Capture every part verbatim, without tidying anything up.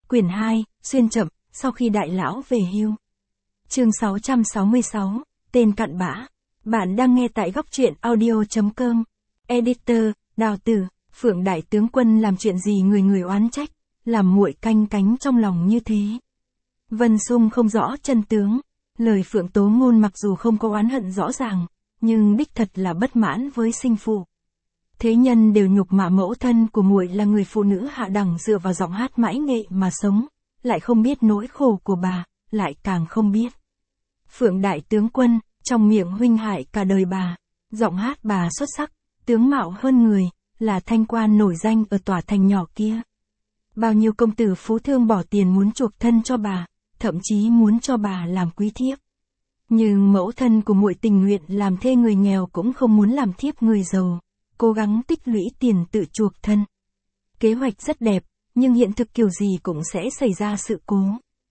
Quyển hai, Xuyên chậm, sau khi đại lão về hưu. Chương sáu trăm sáu mươi sáu, tên cặn bã. Bạn đang nghe tại góc truyện audio chấm com. Editor, Đào Tử, Phượng đại tướng quân làm chuyện gì người người oán trách, làm muội canh cánh trong lòng như thế. Vân Sung không rõ chân tướng, lời Phượng Tố Ngôn mặc dù không có oán hận rõ ràng, nhưng đích thật là bất mãn với sinh phụ. Thế nhân đều nhục mạ mẫu thân của muội là người phụ nữ hạ đẳng dựa vào giọng hát mãi nghệ mà sống, lại không biết nỗi khổ của bà, lại càng không biết. Phượng đại tướng quân, trong miệng huynh hại cả đời bà, giọng hát bà xuất sắc, tướng mạo hơn người, là thanh quan nổi danh ở tòa thành nhỏ kia. Bao nhiêu công tử phú thương bỏ tiền muốn chuộc thân cho bà, thậm chí muốn cho bà làm quý thiếp. Nhưng mẫu thân của muội tình nguyện làm thê người nghèo cũng không muốn làm thiếp người giàu, cố gắng tích lũy tiền tự chuộc thân. Kế hoạch rất đẹp, nhưng hiện thực kiểu gì cũng sẽ xảy ra sự cố.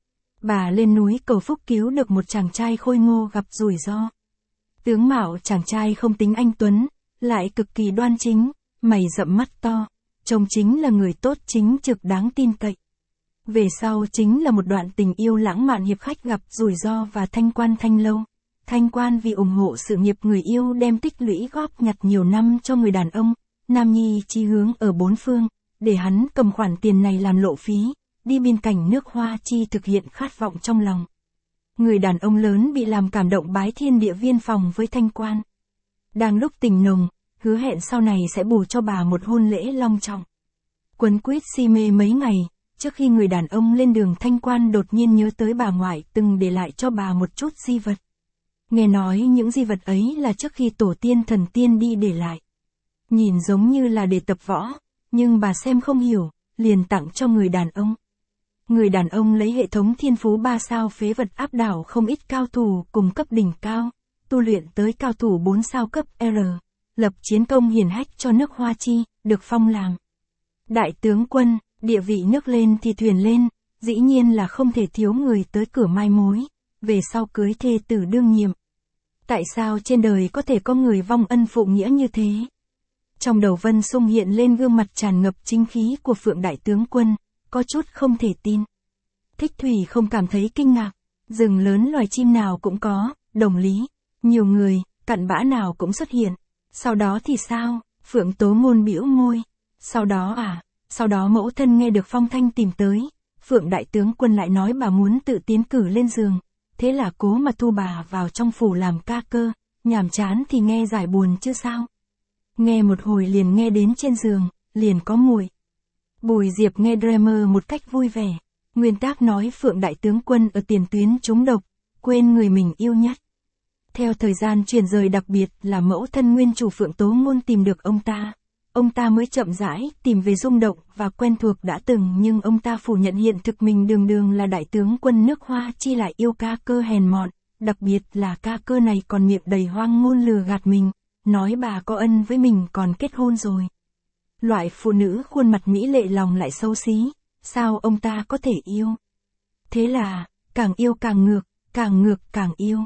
Bà lên núi cầu phúc cứu được một chàng trai khôi ngô gặp rủi ro. Tướng mạo chàng trai không tính anh tuấn, lại cực kỳ đoan chính, mày rậm mắt to, trông chính là người tốt chính trực đáng tin cậy. Về sau chính là một đoạn tình yêu lãng mạn hiệp khách gặp rủi ro và thanh quan thanh lâu. Thanh quan vì ủng hộ sự nghiệp người yêu đem tích lũy góp nhặt nhiều năm cho người đàn ông, nam nhi chi hướng ở bốn phương, để hắn cầm khoản tiền này làm lộ phí, đi biên cảnh nước Hoa chi thực hiện khát vọng trong lòng. Người đàn ông lớn bị làm cảm động bái thiên địa viên phòng với thanh quan. Đang lúc tình nồng, hứa hẹn sau này sẽ bù cho bà một hôn lễ long trọng. Quấn quýt si mê mấy ngày, trước khi người đàn ông lên đường thanh quan đột nhiên nhớ tới bà ngoại từng để lại cho bà một chút di vật. Nghe nói những di vật ấy là trước khi tổ tiên thần tiên đi để lại. Nhìn giống như là để tập võ, nhưng bà xem không hiểu, liền tặng cho người đàn ông. Người đàn ông lấy hệ thống thiên phú ba sao phế vật áp đảo không ít cao thủ cùng cấp đỉnh cao, tu luyện tới cao thủ bốn sao cấp R, lập chiến công hiển hách cho nước Hoa chi, được phong làm đại tướng quân. Địa vị nước lên thì thuyền lên, dĩ nhiên là không thể thiếu người tới cửa mai mối, về sau cưới thê tử đương nhiệm. Tại sao trên đời có thể có người vong ân phụ nghĩa như thế? Trong đầu Vân Sung hiện lên gương mặt tràn ngập chính khí của Phượng đại tướng quân, có chút không thể tin. Thích Thủy không cảm thấy kinh ngạc, rừng lớn loài chim nào cũng có, đồng lý, nhiều người, cặn bã nào cũng xuất hiện. Sau đó thì sao? Phượng Tố Ngôn bĩu môi. Sau đó à? Sau đó mẫu thân nghe được phong thanh tìm tới, Phượng đại tướng quân lại nói bà muốn tự tiến cử lên giường, thế là cố mà thu bà vào trong phủ làm ca cơ, nhàm chán thì nghe giải buồn chứ sao. Nghe một hồi liền nghe đến trên giường, liền có mùi. Bùi Diệp nghe drama một cách vui vẻ, nguyên tác nói Phượng đại tướng quân ở tiền tuyến trúng độc, quên người mình yêu nhất. Theo thời gian chuyển rời đặc biệt là mẫu thân nguyên chủ Phượng Tố Ngôn tìm được ông ta. Ông ta mới chậm rãi tìm về rung động và quen thuộc đã từng, nhưng ông ta phủ nhận hiện thực mình đường đường là đại tướng quân nước Hoa chi lại yêu ca cơ hèn mọn, đặc biệt là ca cơ này còn miệng đầy hoang ngôn lừa gạt mình, nói bà có ân với mình còn kết hôn rồi. Loại phụ nữ khuôn mặt mỹ lệ lòng lại xấu xí, sao ông ta có thể yêu? Thế là, càng yêu càng ngược, càng ngược càng yêu.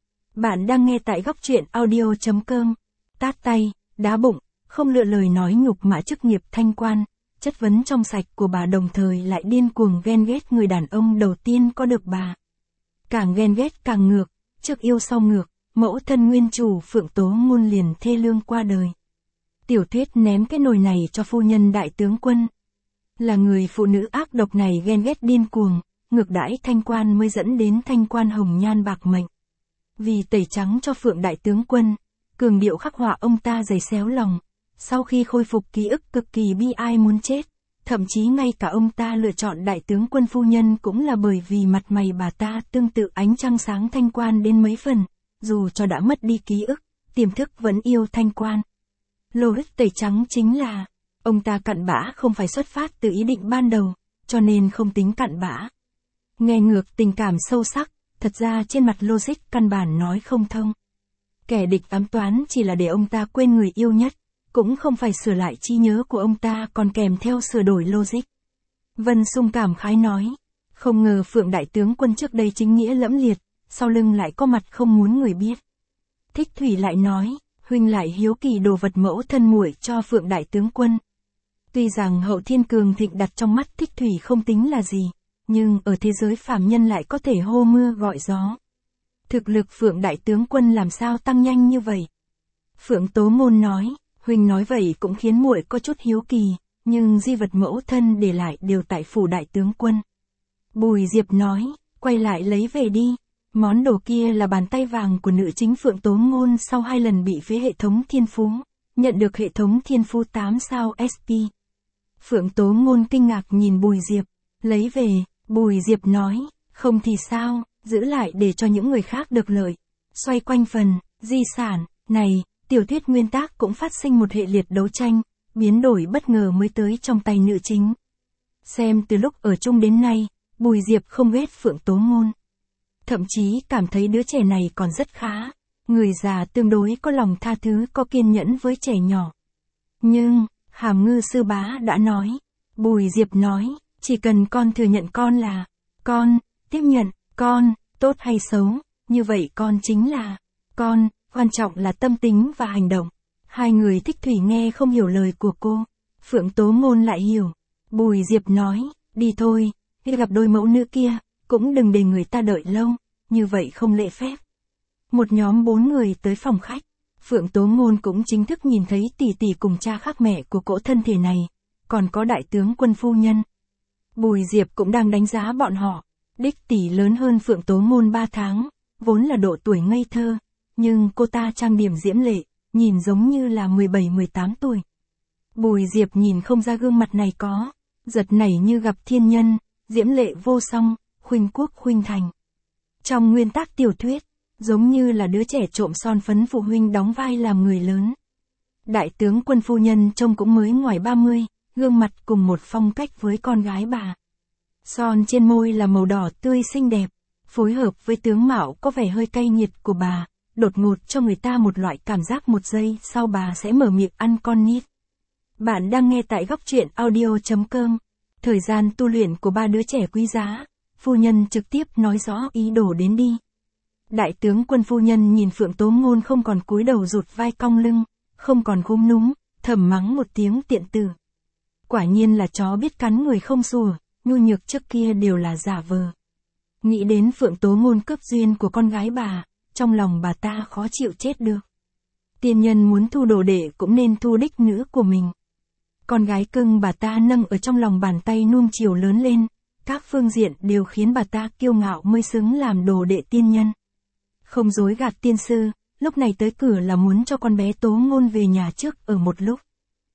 Bạn đang nghe tại góc truyện audio chấm com. Tát tay, đá bụng, không lựa lời nói nhục mạ chức nghiệp thanh quan, chất vấn trong sạch của bà, đồng thời lại điên cuồng ghen ghét người đàn ông đầu tiên có được bà. Càng ghen ghét càng ngược, trước yêu sau ngược, mẫu thân nguyên chủ Phượng Tố Ngôn liền thê lương qua đời. Tiểu thuyết ném cái nồi này cho phu nhân đại tướng quân. Là người phụ nữ ác độc này ghen ghét điên cuồng, ngược đãi thanh quan mới dẫn đến thanh quan hồng nhan bạc mệnh. Vì tẩy trắng cho Phượng đại tướng quân, cường điệu khắc họa ông ta dày xéo lòng. Sau khi khôi phục ký ức cực kỳ bi ai muốn chết, thậm chí ngay cả ông ta lựa chọn đại tướng quân phu nhân cũng là bởi vì mặt mày bà ta tương tự ánh trăng sáng thanh quan đến mấy phần, dù cho đã mất đi ký ức, tiềm thức vẫn yêu thanh quan. Logic tẩy trắng chính là, ông ta cặn bã không phải xuất phát từ ý định ban đầu, cho nên không tính cặn bã. Nghe ngược tình cảm sâu sắc, thật ra trên mặt logic căn bản nói không thông. Kẻ địch ám toán chỉ là để ông ta quên người yêu nhất. Cũng không phải sửa lại trí nhớ của ông ta còn kèm theo sửa đổi logic. Vân Sung cảm khái nói, không ngờ Phượng đại tướng quân trước đây chính nghĩa lẫm liệt, sau lưng lại có mặt không muốn người biết. Thích Thủy lại nói, huynh lại hiếu kỳ đồ vật mẫu thân muội cho Phượng đại tướng quân. Tuy rằng hậu thiên cường thịnh đặt trong mắt Thích Thủy không tính là gì, nhưng ở thế giới phàm nhân lại có thể hô mưa gọi gió. Thực lực Phượng đại tướng quân làm sao tăng nhanh như vậy? Phượng Tố Ngôn nói, huynh nói vậy cũng khiến muội có chút hiếu kỳ, nhưng di vật mẫu thân để lại đều tại phủ đại tướng quân. Bùi Diệp nói, quay lại lấy về đi. Món đồ kia là bàn tay vàng của nữ chính Phượng Tố Ngôn sau hai lần bị phế hệ thống thiên phú, nhận được hệ thống thiên phú tám sao ét pê. Phượng Tố Ngôn kinh ngạc nhìn Bùi Diệp, lấy về, Bùi Diệp nói, không thì sao, giữ lại để cho những người khác được lợi. Xoay quanh phần, di sản, này, tiểu thuyết nguyên tác cũng phát sinh một hệ liệt đấu tranh, biến đổi bất ngờ mới tới trong tay nữ chính. Xem từ lúc ở chung đến nay, Bùi Diệp không ghét Phượng Tố Ngôn. Thậm chí cảm thấy đứa trẻ này còn rất khá, người già tương đối có lòng tha thứ có kiên nhẫn với trẻ nhỏ. Nhưng, Hàm Ngư sư bá đã nói, Bùi Diệp nói, chỉ cần con thừa nhận con là, con, tiếp nhận, con, tốt hay xấu, như vậy con chính là, con, quan trọng là tâm tính và hành động. Hai người Thích Thủy nghe không hiểu lời của cô, Phượng Tố Ngôn lại hiểu. Bùi Diệp nói, đi thôi, khi gặp đôi mẫu nữ kia, cũng đừng để người ta đợi lâu, như vậy không lễ phép. Một nhóm bốn người tới phòng khách, Phượng Tố Ngôn cũng chính thức nhìn thấy tỷ tỷ cùng cha khác mẹ của cỗ thân thể này, còn có đại tướng quân phu nhân. Bùi Diệp cũng đang đánh giá bọn họ, đích tỷ lớn hơn Phượng Tố Ngôn ba tháng, vốn là độ tuổi ngây thơ, nhưng cô ta trang điểm diễm lệ, nhìn giống như là mười bảy mười tám tuổi. Bùi Diệp nhìn không ra gương mặt này có, giật nảy như gặp thiên nhân, diễm lệ vô song, khuynh quốc khuynh thành. Trong nguyên tác tiểu thuyết, giống như là đứa trẻ trộm son phấn phụ huynh đóng vai làm người lớn. Đại tướng quân phu nhân trông cũng mới ngoài ba mươi, gương mặt cùng một phong cách với con gái bà. Son trên môi là màu đỏ tươi xinh đẹp, phối hợp với tướng mạo có vẻ hơi cay nghiệt của bà, đột ngột cho người ta một loại cảm giác một giây sau bà sẽ mở miệng ăn con nít. Bạn đang nghe tại góc truyện audio chấm com. Thời gian tu luyện của ba đứa trẻ quý giá, phu nhân trực tiếp nói rõ ý đồ đến đi. Đại tướng quân phu nhân nhìn Phượng Tố Ngôn không còn cúi đầu rụt vai cong lưng, không còn gúm núm, thầm mắng một tiếng tiện tử. Quả nhiên là chó biết cắn người không sủa, nhu nhược trước kia đều là giả vờ. Nghĩ đến Phượng Tố Ngôn cướp duyên của con gái bà, trong lòng bà ta khó chịu chết được. Tiên nhân muốn thu đồ đệ cũng nên thu đích nữ của mình. Con gái cưng bà ta nâng ở trong lòng bàn tay nuông chiều lớn lên, các phương diện đều khiến bà ta kiêu ngạo mới xứng làm đồ đệ tiên nhân. Không dối gạt tiên sư, lúc này tới cửa là muốn cho con bé Tố Ngôn về nhà trước ở một lúc.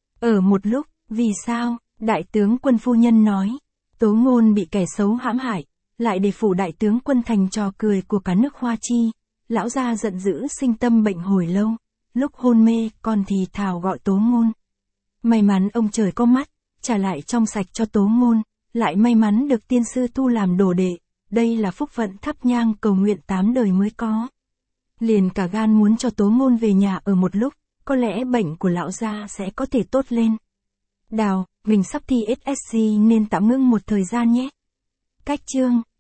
Ở một lúc, vì sao? Đại tướng quân phu nhân nói, Tố Ngôn bị kẻ xấu hãm hại, lại để phủ đại tướng quân thành trò cười của cả nước Hoa Chi. Lão gia giận dữ sinh tâm bệnh hồi lâu, lúc hôn mê con thì thào gọi Tố Ngôn. May mắn ông trời có mắt, trả lại trong sạch cho Tố Ngôn, lại may mắn được tiên sư thu làm đồ đệ, đây là phúc phận thắp nhang cầu nguyện tám đời mới có. Liền cả gan muốn cho Tố Ngôn về nhà ở một lúc, có lẽ bệnh của lão gia sẽ có thể tốt lên. Đào, mình sắp thi ét ét xê nên tạm ngưng một thời gian nhé. Cách chương